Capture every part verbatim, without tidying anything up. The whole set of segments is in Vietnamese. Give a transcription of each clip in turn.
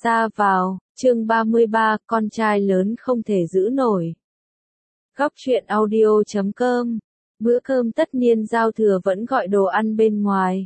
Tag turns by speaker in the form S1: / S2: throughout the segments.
S1: Xa vào, chương ba mươi ba, con trai lớn không thể giữ nổi. Góc truyện audio chấm com. Bữa cơm tất niên giao thừa vẫn gọi đồ ăn bên ngoài.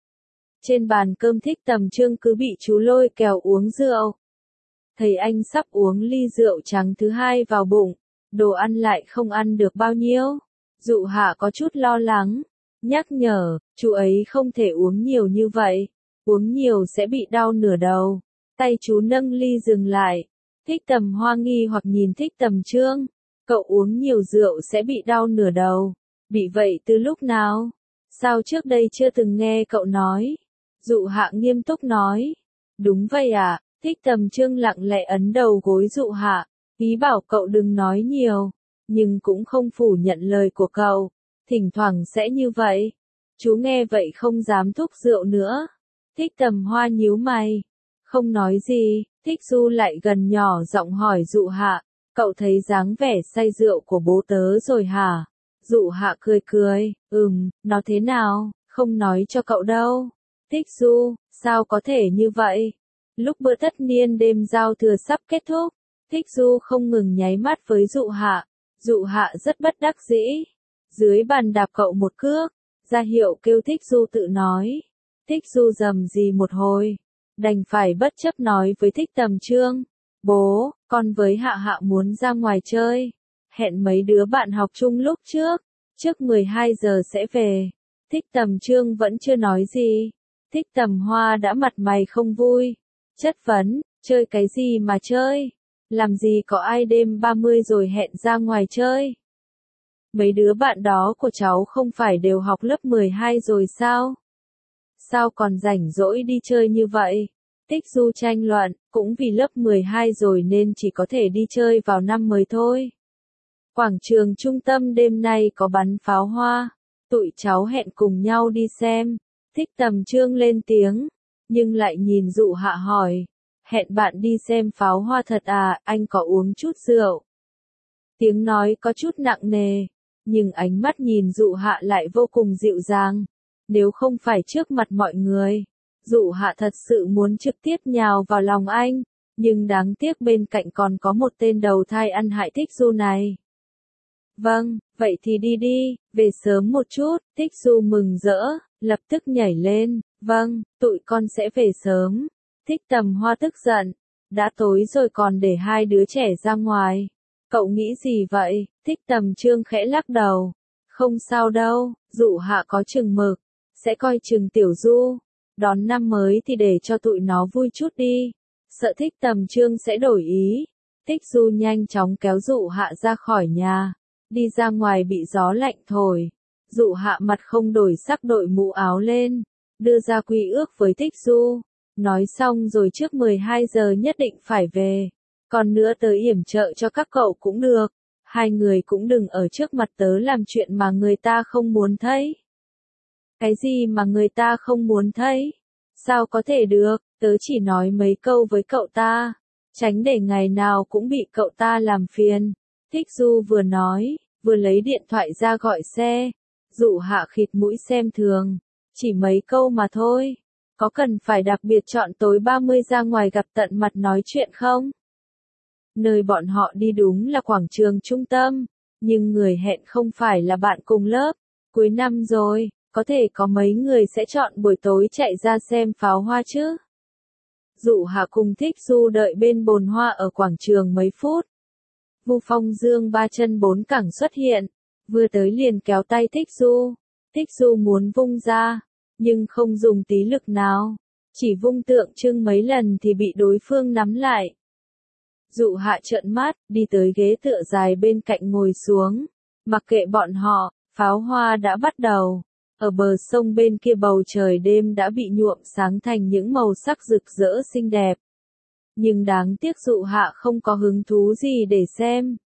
S1: Trên bàn cơm Thích Tầm Trương cứ bị chú lôi kéo uống rượu. Thấy anh sắp uống ly rượu trắng thứ hai vào bụng, đồ ăn lại không ăn được bao nhiêu. Dụ Hạ có chút lo lắng, nhắc nhở, chú ấy không thể uống nhiều như vậy, uống nhiều sẽ bị đau nửa đầu. Tay chú nâng ly dừng lại. Thích Tầm Hoa nghi hoặc nhìn Thích Tầm Trương, cậu uống nhiều rượu sẽ bị đau nửa đầu. Bị vậy từ lúc nào? Sao trước đây chưa từng nghe cậu nói? Dụ Hạ nghiêm túc nói. Đúng vậy ạ. Thích Tầm Trương lặng lẽ ấn đầu gối Dụ Hạ, ý bảo cậu đừng nói nhiều, nhưng cũng không phủ nhận lời của cậu. Thỉnh thoảng sẽ như vậy. Chú nghe vậy không dám thúc rượu nữa. Thích Tầm Hoa nhíu mày, không nói gì. Thích Du lại gần nhỏ giọng hỏi Dụ Hạ, cậu thấy dáng vẻ say rượu của bố tớ rồi hả? Dụ Hạ cười cười, ừm, nó thế nào, không nói cho cậu đâu. Thích Du, sao có thể như vậy? Lúc bữa tất niên đêm giao thừa sắp kết thúc, Thích Du không ngừng nháy mắt với Dụ Hạ. Dụ Hạ rất bất đắc dĩ, dưới bàn đạp cậu một cước, ra hiệu kêu Thích Du tự nói. Thích Du rầm rì một hồi, đành phải bất chấp nói với Thích Tầm Trương, bố, con với Hạ Hạ muốn ra ngoài chơi, hẹn mấy đứa bạn học chung lúc trước, trước mười hai giờ sẽ về. Thích Tầm Trương vẫn chưa nói gì. Thích Tầm Hoa đã mặt mày không vui, chất vấn, chơi cái gì mà chơi, làm gì có ai đêm ba mươi rồi hẹn ra ngoài chơi. Mấy đứa bạn đó của cháu không phải đều học lớp mười hai rồi sao? Sao còn rảnh rỗi đi chơi như vậy? Thích Du tranh luận, cũng vì lớp mười hai rồi nên chỉ có thể đi chơi vào năm mới thôi. Quảng trường trung tâm đêm nay có bắn pháo hoa, tụi cháu hẹn cùng nhau đi xem. Thích Tầm Trương lên tiếng, nhưng lại nhìn Dụ Hạ hỏi, hẹn bạn đi xem pháo hoa thật à, anh có uống chút rượu? Tiếng nói có chút nặng nề, nhưng ánh mắt nhìn Dụ Hạ lại vô cùng dịu dàng. Nếu không phải trước mặt mọi người, Dụ Hạ thật sự muốn trực tiếp nhào vào lòng anh, nhưng đáng tiếc bên cạnh còn có một tên đầu thai ăn hại Thích Du này. Vâng, vậy thì đi đi, về sớm một chút. Thích Du mừng rỡ, lập tức nhảy lên, vâng, tụi con sẽ về sớm. Thích Tầm Hoa tức giận, đã tối rồi còn để hai đứa trẻ ra ngoài. Cậu nghĩ gì vậy? Thích Tầm Trương khẽ lắc đầu, không sao đâu, Dụ Hạ có chừng mực, sẽ coi chừng Tiểu Du. Đón năm mới thì để cho tụi nó vui chút đi. Sợ Thích Tầm Trương sẽ đổi ý. Thích Du nhanh chóng kéo Dụ Hạ ra khỏi nhà, đi ra ngoài bị gió lạnh thổi. Dụ Hạ mặt không đổi sắc đội mũ áo lên, đưa ra quy ước với Thích Du. Nói xong rồi trước mười hai giờ nhất định phải về. Còn nữa tới yểm trợ cho các cậu cũng được. Hai người cũng đừng ở trước mặt tớ làm chuyện mà người ta không muốn thấy. Cái gì mà người ta không muốn thấy? Sao có thể được, tớ chỉ nói mấy câu với cậu ta, tránh để ngày nào cũng bị cậu ta làm phiền. Thích Du vừa nói, vừa lấy điện thoại ra gọi xe. Dụ Hạ khịt mũi xem thường, chỉ mấy câu mà thôi, có cần phải đặc biệt chọn tối ba mươi ra ngoài gặp tận mặt nói chuyện không? Nơi bọn họ đi đúng là quảng trường trung tâm, nhưng người hẹn không phải là bạn cùng lớp. Cuối năm rồi, có thể có mấy người sẽ chọn buổi tối chạy ra xem pháo hoa chứ? Dụ Hạ cùng Thích Du đợi bên bồn hoa ở quảng trường mấy phút. Vu Phong Dương ba chân bốn cẳng xuất hiện, vừa tới liền kéo tay Thích Du. Thích Du muốn vung ra, nhưng không dùng tí lực nào, chỉ vung tượng trưng mấy lần thì bị đối phương nắm lại. Dụ Hạ trợn mắt, đi tới ghế tựa dài bên cạnh ngồi xuống, mặc kệ bọn họ, pháo hoa đã bắt đầu. Ở bờ sông bên kia bầu trời đêm đã bị nhuộm sáng thành những màu sắc rực rỡ xinh đẹp. Nhưng đáng tiếc Dụ Hạ không có hứng thú gì để xem.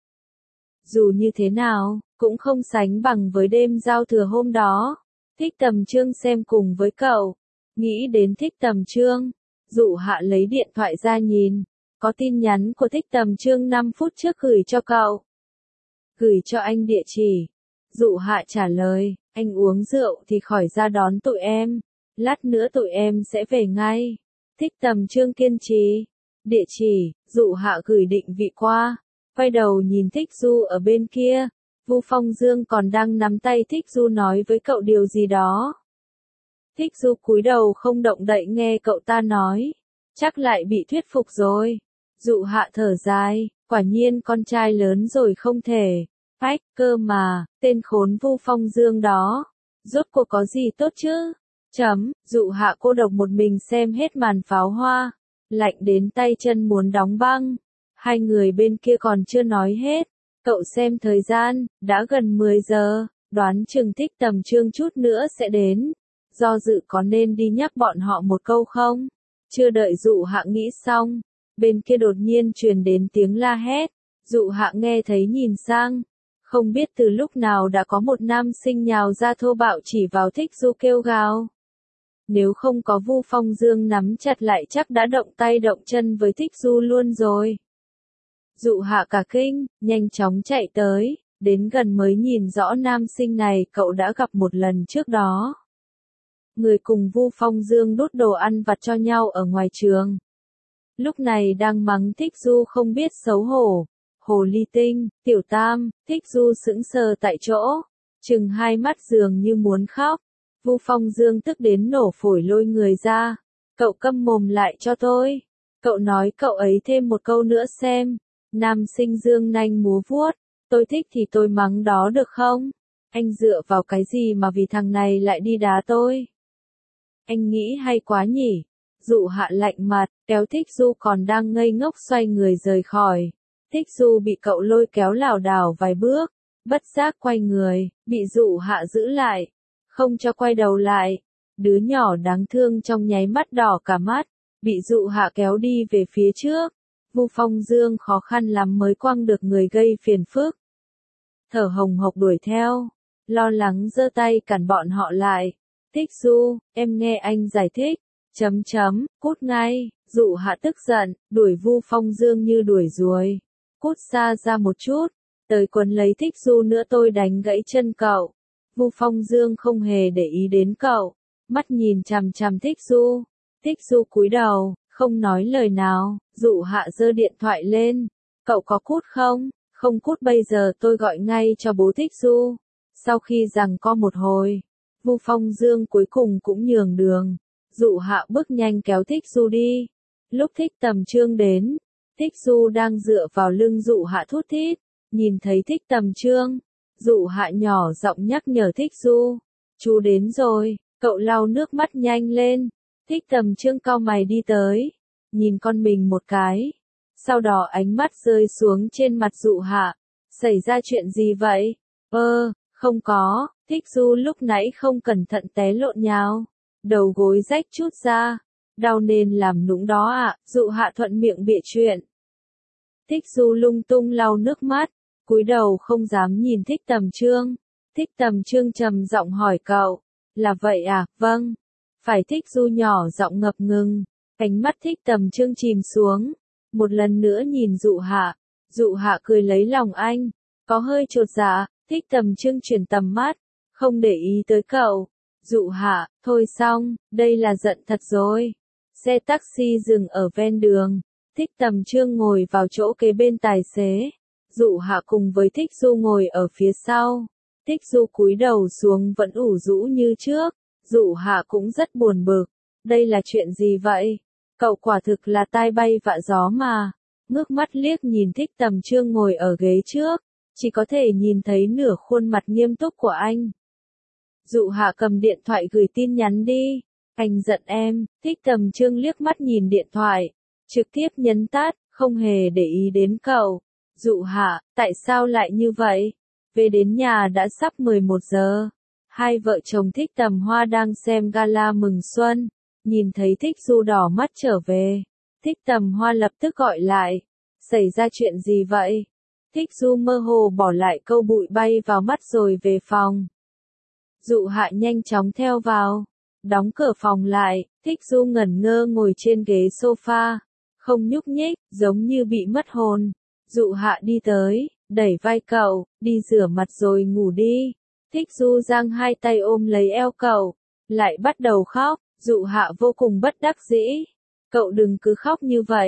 S1: Dù như thế nào, cũng không sánh bằng với đêm giao thừa hôm đó. Thích Tầm Trương xem cùng với cậu. Nghĩ đến Thích Tầm Trương, Dụ Hạ lấy điện thoại ra nhìn. Có tin nhắn của Thích Tầm Trương năm phút trước gửi cho cậu. Gửi cho anh địa chỉ. Dụ Hạ trả lời, anh uống rượu thì khỏi ra đón tụi em. Lát nữa tụi em sẽ về ngay. Thích Tầm Trương kiên trì. Địa chỉ, dụ hạ gửi định vị qua. Quay đầu nhìn Thích Du ở bên kia. Vu Phong Dương còn đang nắm tay Thích Du nói với cậu điều gì đó. Thích Du cúi đầu không động đậy nghe cậu ta nói. Chắc lại bị thuyết phục rồi. Dụ hạ thở dài, quả nhiên con trai lớn rồi không thể. Phách, cơ mà, tên khốn Vu Phong Dương đó. Rốt cuộc có gì tốt chứ? Chấm, dụ hạ cô độc một mình xem hết màn pháo hoa. Lạnh đến tay chân muốn đóng băng. Hai người bên kia còn chưa nói hết. Cậu xem thời gian, đã gần mười giờ, đoán chừng Thích Tầm Trương chút nữa sẽ đến. Do dự có nên đi nhắc bọn họ một câu không? Chưa đợi dụ hạ nghĩ xong, bên kia đột nhiên truyền đến tiếng la hét. Dụ hạ nghe thấy nhìn sang. Không biết từ lúc nào đã có một nam sinh nhào ra thô bạo chỉ vào Thích Du kêu gào. Nếu không có Vu Phong Dương nắm chặt lại chắc đã động tay động chân với Thích Du luôn rồi. Dụ hạ cả kinh, nhanh chóng chạy tới, đến gần mới nhìn rõ nam sinh này cậu đã gặp một lần trước đó. Người cùng Vu Phong Dương đút đồ ăn vặt cho nhau ở ngoài trường. Lúc này đang mắng Thích Du không biết xấu hổ. Hồ ly tinh, tiểu tam, Thích Du sững sờ tại chỗ. Chừng hai mắt dường như muốn khóc. Vu Phong Dương tức đến nổ phổi lôi người ra. Cậu câm mồm lại cho tôi. Cậu nói cậu ấy thêm một câu nữa xem. Nam sinh dương nanh múa vuốt. Tôi thích thì tôi mắng đó được không? Anh dựa vào cái gì mà vì thằng này lại đi đá tôi? Anh nghĩ hay quá nhỉ? Dụ hạ lạnh mặt, kéo Thích Du còn đang ngây ngốc xoay người rời khỏi. Thích Du bị cậu lôi kéo lảo đảo vài bước. Bất giác quay người, bị dụ hạ giữ lại. Không cho quay đầu lại. Đứa nhỏ đáng thương trong nháy mắt đỏ cả mắt. Bị dụ hạ kéo đi về phía trước. Vu Phong Dương khó khăn lắm mới quăng được người gây phiền phức. Thở hồng hộc đuổi theo. Lo lắng giơ tay cản bọn họ lại. Thích Du, em nghe anh giải thích. Chấm chấm, cút ngay. Dụ hạ tức giận, đuổi Vu Phong Dương như đuổi ruồi. Cút xa ra một chút. Tới quấn lấy Thích Du nữa tôi đánh gãy chân cậu. Vu Phong Dương không hề để ý đến cậu. Mắt nhìn chằm chằm Thích Du. Thích Du cúi đầu, không nói lời nào. Dụ hạ giơ điện thoại lên. Cậu có cút không? Không cút bây giờ tôi gọi ngay cho bố Thích Du. Sau khi giằng co một hồi, Vu Phong Dương cuối cùng cũng nhường đường. Dụ hạ bước nhanh kéo Thích Du đi. Lúc Thích Tầm Trương đến, Thích Du đang dựa vào lưng dụ hạ thút thít. Nhìn thấy Thích Tầm Trương, dụ hạ nhỏ giọng nhắc nhở Thích Du. Chú đến rồi, cậu lau nước mắt nhanh lên. Thích Tầm Trương cau mày đi tới, nhìn con mình một cái. Sau đó ánh mắt rơi xuống trên mặt dụ hạ. Xảy ra chuyện gì vậy? Ơ, không có, Thích Du lúc nãy không cẩn thận té lộn nhào. Đầu gối rách chút ra. Đau nên làm nũng đó ạ, à, dụ hạ thuận miệng bịa chuyện. Thích Du lung tung lau nước mắt, cúi đầu không dám nhìn Thích Tầm Trương. Thích Tầm Trương trầm giọng hỏi cậu, là vậy à, vâng. Phải. Thích Du nhỏ giọng ngập ngừng, ánh mắt Thích Tầm Trương chìm xuống. Một lần nữa nhìn dụ hạ, dụ hạ cười lấy lòng anh, có hơi chột dạ. Thích Tầm Trương chuyển tầm mắt, không để ý tới cậu. Dụ hạ, thôi xong, đây là giận thật rồi. Xe taxi dừng ở ven đường. Thích Tầm Trương ngồi vào chỗ kế bên tài xế. Dụ hạ cùng với Thích Du ngồi ở phía sau. Thích Du cúi đầu xuống vẫn ủ rũ như trước. Dụ hạ cũng rất buồn bực. Đây là chuyện gì vậy? Cậu quả thực là tai bay vạ gió mà. Ngước mắt liếc nhìn Thích Tầm Trương ngồi ở ghế trước. Chỉ có thể nhìn thấy nửa khuôn mặt nghiêm túc của anh. Dụ hạ cầm điện thoại gửi tin nhắn đi. Anh giận em. Thích Tầm Trương liếc mắt nhìn điện thoại. Trực tiếp nhấn tắt, không hề để ý đến cậu. Dụ hạ, tại sao lại như vậy? Về đến nhà đã sắp mười một giờ. Hai vợ chồng Thích Tầm Hoa đang xem gala mừng xuân. Nhìn thấy Thích Du đỏ mắt trở về. Thích Tầm Hoa lập tức gọi lại. Xảy ra chuyện gì vậy? Thích Du mơ hồ bỏ lại câu bụi bay vào mắt rồi về phòng. Dụ hạ nhanh chóng theo vào. Đóng cửa phòng lại, Thích Du ngẩn ngơ ngồi trên ghế sofa. Không nhúc nhích, giống như bị mất hồn. Dụ hạ đi tới, đẩy vai cậu, đi rửa mặt rồi ngủ đi. Thích Du giang hai tay ôm lấy eo cậu, lại bắt đầu khóc. Dụ hạ vô cùng bất đắc dĩ. Cậu đừng cứ khóc như vậy.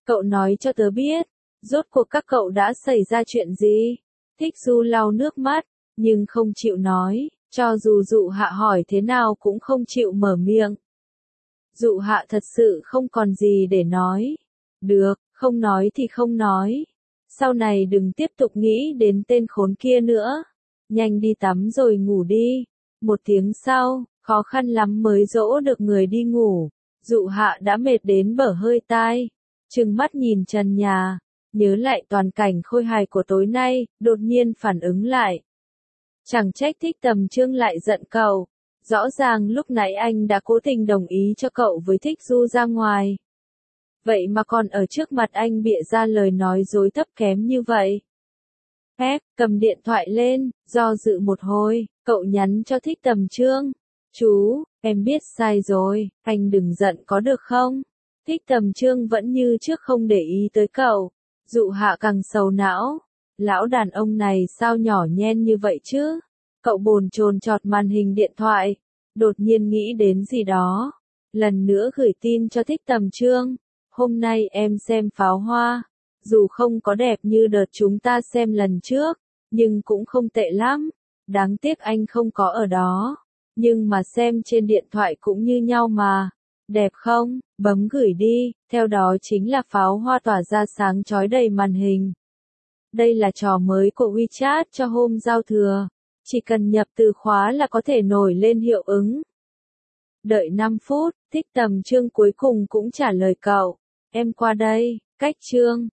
S1: Cậu nói cho tớ biết, rốt cuộc các cậu đã xảy ra chuyện gì? Thích Du lau nước mắt, nhưng không chịu nói, cho dù Dụ Hạ hỏi thế nào cũng không chịu mở miệng. Dụ Hạ thật sự không còn gì để nói. Được, không nói thì không nói. Sau này đừng tiếp tục nghĩ đến tên khốn kia nữa. Nhanh đi tắm rồi ngủ đi. Một tiếng sau, khó khăn lắm mới dỗ được người đi ngủ. Dụ Hạ đã mệt đến bở hơi tai. Trừng mắt nhìn trần nhà, nhớ lại toàn cảnh khôi hài của tối nay, đột nhiên phản ứng lại. Chẳng trách Thích Tầm Trương lại giận cậu. Rõ ràng lúc nãy anh đã cố tình đồng ý cho cậu với Thích Du ra ngoài. Vậy mà còn ở trước mặt anh bịa ra lời nói dối thấp kém như vậy. Phép, cầm điện thoại lên, do dự một hồi, cậu nhắn cho Thích Tầm Trương. Chú, em biết sai rồi, anh đừng giận có được không? Thích Tầm Trương vẫn như trước không để ý tới cậu. Dụ Hạ càng sầu não. Lão đàn ông này sao nhỏ nhen như vậy chứ? Cậu bồn chồn chọt màn hình điện thoại. Đột nhiên nghĩ đến gì đó. Lần nữa gửi tin cho Thích Tầm Trương. Hôm nay em xem pháo hoa. Dù không có đẹp như đợt chúng ta xem lần trước, nhưng cũng không tệ lắm. Đáng tiếc anh không có ở đó. Nhưng mà xem trên điện thoại cũng như nhau mà. Đẹp không? Bấm gửi đi. Theo đó chính là pháo hoa tỏa ra sáng chói đầy màn hình. Đây là trò mới của WeChat cho hôm giao thừa. Chỉ cần nhập từ khóa là có thể nổi lên hiệu ứng. Đợi năm phút, Thích Tầm Trương cuối cùng cũng trả lời cậu. Em qua đây, cách Trương.